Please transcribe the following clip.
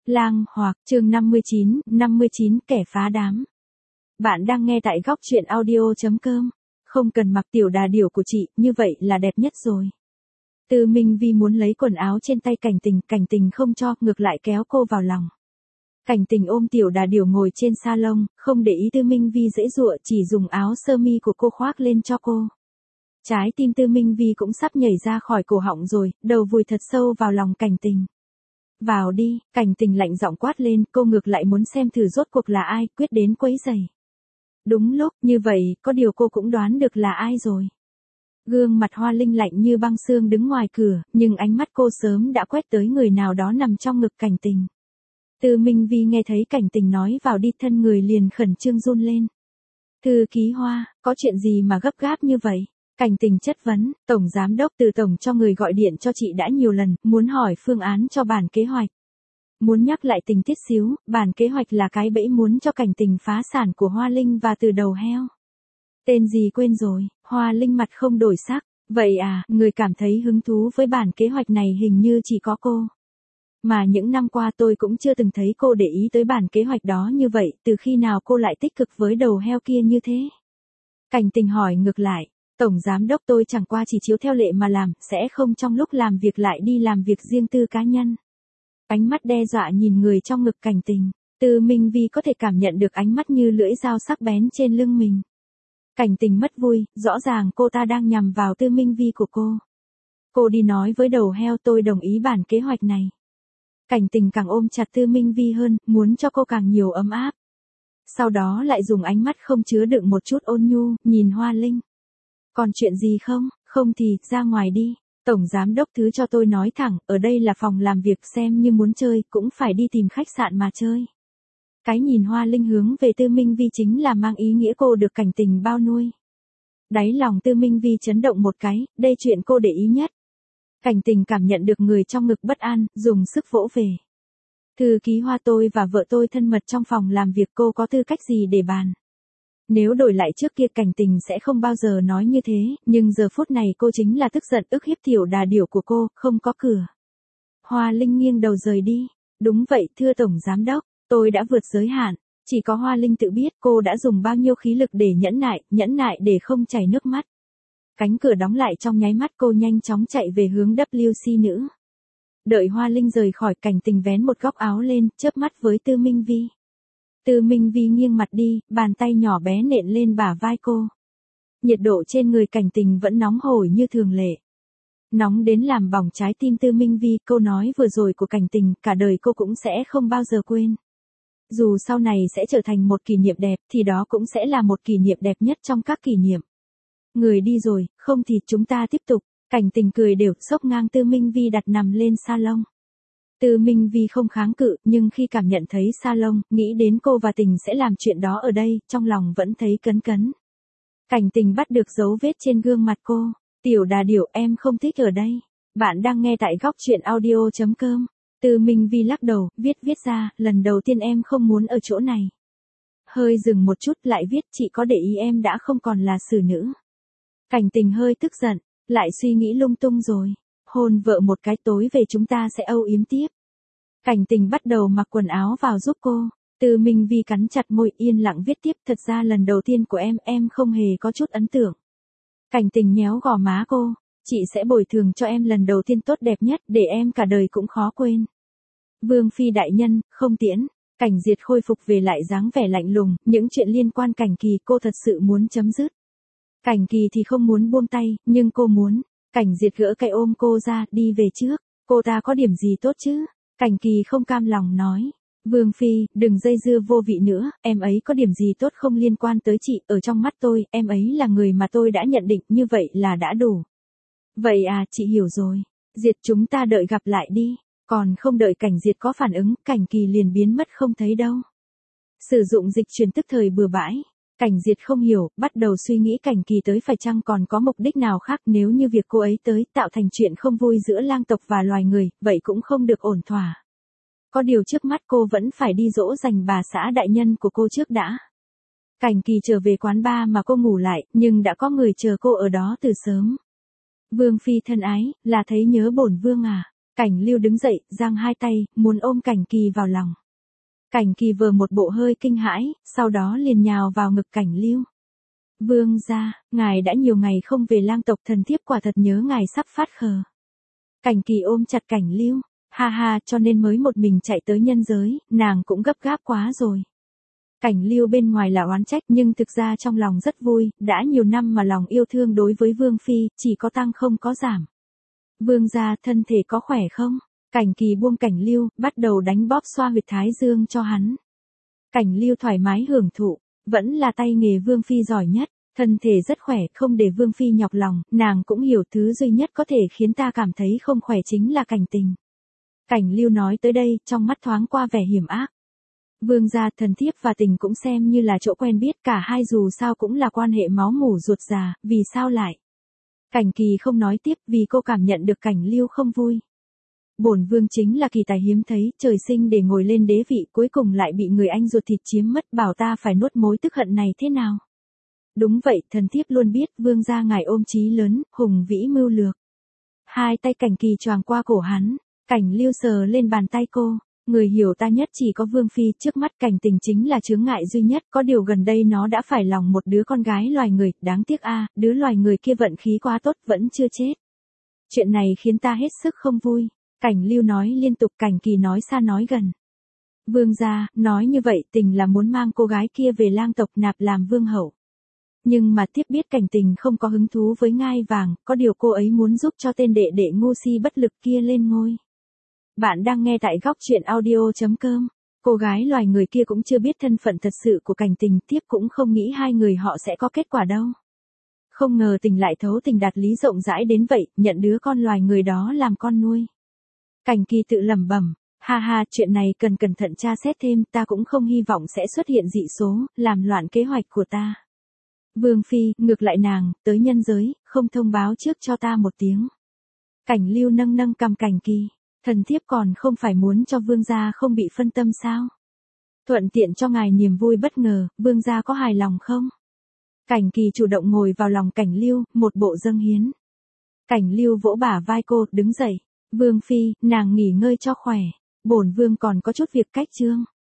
Lang Hoặc, chương 59 kẻ phá đám. Bạn đang nghe tại góc truyện audio.com. Không cần mặc tiểu đà điểu của chị, như vậy là đẹp nhất rồi. Tư Minh Vi muốn lấy quần áo trên tay Cảnh Tình không cho, ngược lại kéo cô vào lòng. Cảnh Tình ôm tiểu đà điểu ngồi trên salon, không để ý Tư Minh Vi giãy giụa, chỉ dùng áo sơ mi của cô khoác lên cho cô. Trái tim Tư Minh Vi cũng sắp nhảy ra khỏi cổ họng rồi, đầu vùi thật sâu vào lòng Cảnh Tình. Vào đi, Cảnh Tình lạnh giọng quát lên, cô ngược lại muốn xem thử rốt cuộc là ai, quyết đến quấy rầy. Đúng lúc, như vậy, có điều cô cũng đoán được là ai rồi. Gương mặt Hoa Linh lạnh như băng xương đứng ngoài cửa, nhưng ánh mắt cô sớm đã quét tới người nào đó nằm trong ngực Cảnh Tình. Tư Minh Vi nghe thấy Cảnh Tình nói vào đi, thân người liền khẩn trương run lên. Thư ký Hoa, có chuyện gì mà gấp gáp như vậy? Cảnh Tình chất vấn, Tổng Giám đốc Từ Tổng cho người gọi điện cho chị đã nhiều lần, muốn hỏi phương án cho bản kế hoạch. Muốn nhắc lại tình tiết xíu, bản kế hoạch là cái bẫy muốn cho Cảnh Tình phá sản của Hoa Linh và Từ Đầu Heo. Tên gì quên rồi, Hoa Linh mặt không đổi sắc, vậy à, người cảm thấy hứng thú với bản kế hoạch này hình như chỉ có cô. Mà những năm qua tôi cũng chưa từng thấy cô để ý tới bản kế hoạch đó như vậy, từ khi nào cô lại tích cực với đầu heo kia như thế? Cảnh Tình hỏi ngược lại. Tổng Giám đốc tôi chẳng qua chỉ chiếu theo lệ mà làm, sẽ không trong lúc làm việc lại đi làm việc riêng tư cá nhân. Ánh mắt đe dọa nhìn người trong ngực Cảnh Tình, Tư Minh Vi có thể cảm nhận được ánh mắt như lưỡi dao sắc bén trên lưng mình. Cảnh Tình mất vui, rõ ràng cô ta đang nhằm vào Tư Minh Vi của cô. Cô đi nói với đầu heo tôi đồng ý bản kế hoạch này. Cảnh Tình càng ôm chặt Tư Minh Vi hơn, muốn cho cô càng nhiều ấm áp. Sau đó lại dùng ánh mắt không chứa đựng một chút ôn nhu, nhìn Hoa Linh. Còn chuyện gì không? Không thì, ra ngoài đi. Tổng Giám đốc thứ cho tôi nói thẳng, ở đây là phòng làm việc, xem như muốn chơi, cũng phải đi tìm khách sạn mà chơi. Cái nhìn Hoa Linh hướng về Tư Minh Vi chính là mang ý nghĩa cô được Cảnh Tình bao nuôi. Đáy lòng Tư Minh Vi chấn động một cái, đây chuyện cô để ý nhất. Cảnh Tình cảm nhận được người trong ngực bất an, dùng sức vỗ về. Thư ký Hoa, tôi và vợ tôi thân mật trong phòng làm việc, cô có tư cách gì để bàn? Nếu đổi lại trước kia Cảnh Tình sẽ không bao giờ nói như thế, nhưng giờ phút này cô chính là tức giận ức hiếp tiểu đà điểu của cô, không có cửa. Hoa Linh nghiêng đầu rời đi. Đúng vậy, thưa Tổng Giám đốc, tôi đã vượt giới hạn. Chỉ có Hoa Linh tự biết cô đã dùng bao nhiêu khí lực để nhẫn nại để không chảy nước mắt. Cánh cửa đóng lại trong nháy mắt, cô nhanh chóng chạy về hướng WC nữ. Đợi Hoa Linh rời khỏi, Cảnh Tình vén một góc áo lên, chớp mắt với Tư Minh Vi. Tư Minh Vi nghiêng mặt đi, bàn tay nhỏ bé nện lên bả vai cô. Nhiệt độ trên người Cảnh Tình vẫn nóng hổi như thường lệ. Nóng đến làm bỏng trái tim Tư Minh Vi, câu nói vừa rồi của Cảnh Tình, cả đời cô cũng sẽ không bao giờ quên. Dù sau này sẽ trở thành một kỷ niệm đẹp, thì đó cũng sẽ là một kỷ niệm đẹp nhất trong các kỷ niệm. Người đi rồi, không thì chúng ta tiếp tục. Cảnh Tình cười đều, xốc ngang Tư Minh Vi đặt nằm lên salon. Tư Minh Vi không kháng cự, nhưng khi cảm nhận thấy salon, nghĩ đến cô và Tình sẽ làm chuyện đó ở đây, trong lòng vẫn thấy cấn cấn. Cảnh Tình bắt được dấu vết trên gương mặt cô. Tiểu đà điểu, em không thích ở đây. Bạn đang nghe tại góc truyện audio.com. Tư Minh Vi lắc đầu, viết ra, lần đầu tiên em không muốn ở chỗ này. Hơi dừng một chút lại viết, chị có để ý em đã không còn là xử nữ. Cảnh Tình hơi tức giận, lại suy nghĩ lung tung rồi. Hôn vợ một cái, tối về chúng ta sẽ âu yếm tiếp. Cảnh Tình bắt đầu mặc quần áo vào giúp cô. Tư Minh Vi cắn chặt môi, yên lặng viết tiếp, thật ra lần đầu tiên của em không hề có chút ấn tượng. Cảnh Tình nhéo gò má cô, chị sẽ bồi thường cho em lần đầu tiên tốt đẹp nhất, để em cả đời cũng khó quên. Vương phi đại nhân, không tiễn. Cảnh Diệt khôi phục về lại dáng vẻ lạnh lùng, những chuyện liên quan Cảnh Kỳ cô thật sự muốn chấm dứt. Cảnh Kỳ thì không muốn buông tay, nhưng cô muốn. Cảnh Diệt gỡ cây ôm cô ra, đi về trước. Cô ta có điểm gì tốt chứ? Cảnh Kỳ không cam lòng nói. Vương phi, đừng dây dưa vô vị nữa, em ấy có điểm gì tốt không liên quan tới chị, ở trong mắt tôi, em ấy là người mà tôi đã nhận định, như vậy là đã đủ. Vậy à, chị hiểu rồi. Diệt, chúng ta đợi gặp lại đi. Còn không đợi Cảnh Diệt có phản ứng, Cảnh Kỳ liền biến mất không thấy đâu. Sử dụng dịch truyền tức thời bừa bãi. Cảnh Diệt không hiểu, bắt đầu suy nghĩ Cảnh Kỳ tới phải chăng còn có mục đích nào khác, nếu như việc cô ấy tới tạo thành chuyện không vui giữa lang tộc và loài người, vậy cũng không được ổn thỏa. Có điều trước mắt cô vẫn phải đi dỗ dành bà xã đại nhân của cô trước đã. Cảnh Kỳ trở về quán bar mà cô ngủ lại, nhưng đã có người chờ cô ở đó từ sớm. Vương phi thân ái, là thấy nhớ bổn vương à? Cảnh Lưu đứng dậy, giang hai tay, muốn ôm Cảnh Kỳ vào lòng. Cảnh Kỳ vờ một bộ hơi kinh hãi, sau đó liền nhào vào ngực Cảnh Lưu. Vương gia, ngài đã nhiều ngày không về lang tộc, thần thiếp quả thật nhớ ngài sắp phát khờ. Cảnh Kỳ ôm chặt Cảnh Lưu, ha ha, cho nên mới một mình chạy tới nhân giới, nàng cũng gấp gáp quá rồi. Cảnh Lưu bên ngoài là oán trách nhưng thực ra trong lòng rất vui, đã nhiều năm mà lòng yêu thương đối với Vương Phi, chỉ có tăng không có giảm. Vương gia, thân thể có khỏe không? Cảnh Kỳ buông Cảnh Lưu, bắt đầu đánh bóp xoa huyệt thái dương cho hắn. Cảnh Lưu thoải mái hưởng thụ, vẫn là tay nghề Vương Phi giỏi nhất, thân thể rất khỏe, không để Vương Phi nhọc lòng, nàng cũng hiểu thứ duy nhất có thể khiến ta cảm thấy không khỏe chính là Cảnh Tình. Cảnh Lưu nói tới đây, trong mắt thoáng qua vẻ hiểm ác. Vương gia, thần thiếp và Tình cũng xem như là chỗ quen biết, cả hai dù sao cũng là quan hệ máu mủ ruột già, vì sao lại? Cảnh Kỳ không nói tiếp vì cô cảm nhận được Cảnh Lưu không vui. Bổn vương chính là kỳ tài hiếm thấy, trời sinh để ngồi lên đế vị, cuối cùng lại bị người anh ruột thịt chiếm mất, bảo ta phải nuốt mối tức hận này thế nào? Đúng vậy, thần thiếp luôn biết, vương gia ngài ôm chí lớn, hùng vĩ mưu lược. Hai tay Cảnh Kỳ choàng qua cổ hắn, Cảnh Lưu sờ lên bàn tay cô. Người hiểu ta nhất chỉ có Vương Phi, trước mắt Cảnh Tình chính là chướng ngại duy nhất, có điều gần đây nó đã phải lòng một đứa con gái loài người, đáng tiếc a, đứa loài người kia vận khí quá tốt, vẫn chưa chết. Chuyện này khiến ta hết sức không vui. Cảnh Lưu nói liên tục, Cảnh Kỳ nói xa nói gần. Vương gia, nói như vậy Tình là muốn mang cô gái kia về lang tộc nạp làm vương hậu. Nhưng mà tiếp biết Cảnh Tình không có hứng thú với ngai vàng, có điều cô ấy muốn giúp cho tên đệ đệ ngu si bất lực kia lên ngôi. Bạn đang nghe tại góc truyện audio.com. Cô gái loài người kia cũng chưa biết thân phận thật sự của Cảnh Tình, tiếp cũng không nghĩ hai người họ sẽ có kết quả đâu. Không ngờ Tình lại thấu tình đạt lý rộng rãi đến vậy, nhận đứa con loài người đó làm con nuôi. Cảnh Kỳ tự lẩm bẩm, ha ha, chuyện này cần cẩn thận tra xét thêm, ta cũng không hy vọng sẽ xuất hiện dị số, làm loạn kế hoạch của ta. Vương Phi, ngược lại nàng, tới nhân giới, không thông báo trước cho ta một tiếng. Cảnh Lưu nâng nâng cằm Cảnh Kỳ. Thần thiếp còn không phải muốn cho vương gia không bị phân tâm sao? Thuận tiện cho ngài niềm vui bất ngờ, vương gia có hài lòng không? Cảnh Kỳ chủ động ngồi vào lòng Cảnh Lưu, một bộ dâng hiến. Cảnh Lưu vỗ bả vai cô, đứng dậy. Vương Phi, nàng nghỉ ngơi cho khỏe. Bổn vương còn có chút việc cách trương.